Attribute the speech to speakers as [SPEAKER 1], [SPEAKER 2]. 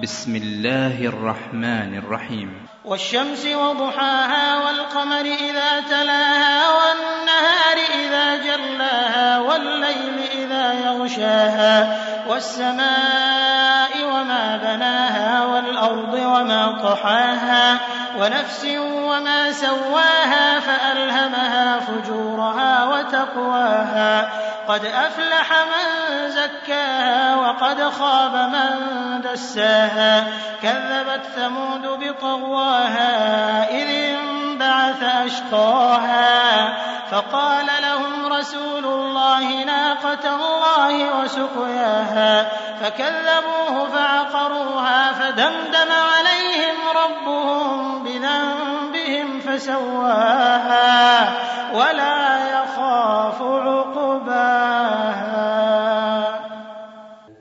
[SPEAKER 1] بسم الله الرحمن الرحيم.
[SPEAKER 2] والشمس وضحاها والقمر إذا تلاها والنهار إذا جلاها والليل إذا يغشاها والسماء وما بناها والأرض وما طحاها ونفس وما سواها فألهمها فجورها وتقواها قد أفلح من زكاها وقد خاب من دساها كذبت ثمود بطغواها إذ انبعث أشقاها فقال لهم رسول الله ناقة الله وسقياها فكذبوه فعقروها فدمدم عليهم ربهم بذنبهم فسواها ولا يخاف عقباها.